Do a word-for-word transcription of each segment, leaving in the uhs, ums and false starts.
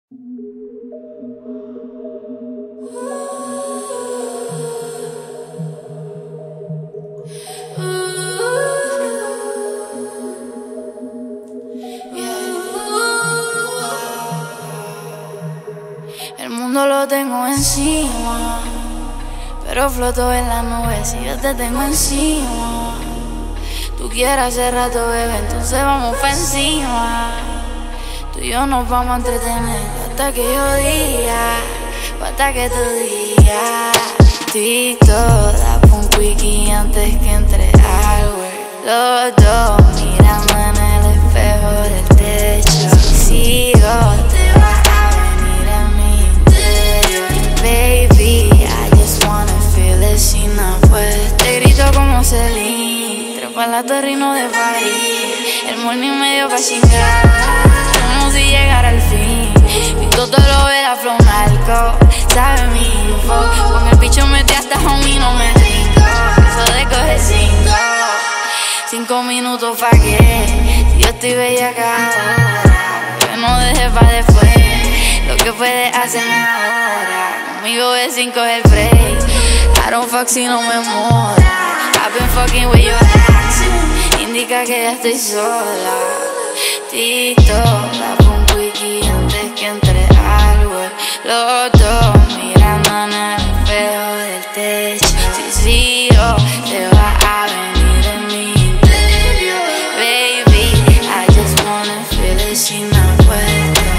El mundo lo tengo encima, pero floto en las nubes si yo te tengo encima. Tú quieres hace rato, bebé, entonces vamos pa' encima. Tú y yo nos vamos a entretener hasta que yo diga, o hasta que tú digas. Estoy toda pa' un quickie antes que entre al work. Los dos mirando en el espejo del techo. Si sigo, te vas a venir en mi interior. Baby, I just wanna feel it. Si no puedes, te grito como Celine. Trepa la torre y no de París. El morning medio pa' chingar, como si llegara al fin. Y todo lo ve la flow narco, sabe mi info. Con el bicho metí hasta homie, no me trinco. Eso de coger cinco, cinco minutos pa' qué, si yo estoy bella acá. Que no dejes pa' después lo que puedes hacerme ahora. Conmigo es sin coger break. I don't fuck si no me mola. I've been fucking with your accent, indica que ya estoy sola. Tito, la pa' un quickie antes que entre al work. Los dos mirando en el espejo del techo. Si sigo, te va a venir en mi interior. Baby, I just wanna feel it si me acuesto.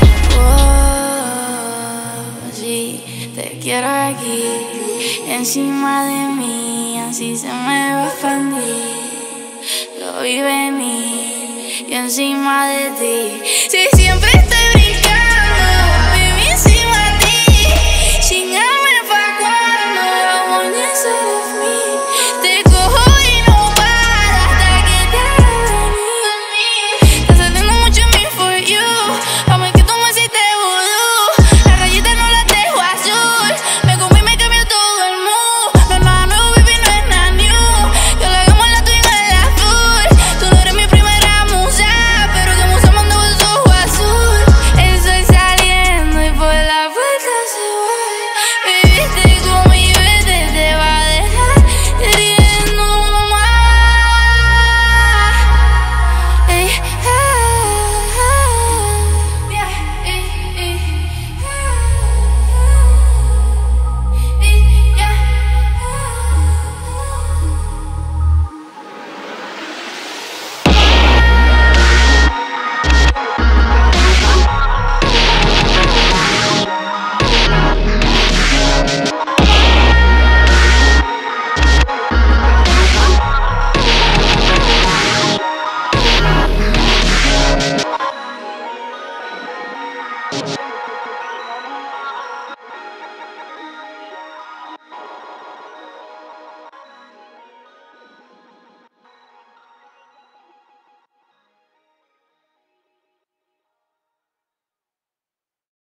Oh, sí, te quiero aquí, encima de mí, así se me va a expandir. Lo vi venir y encima de ti. Si siempre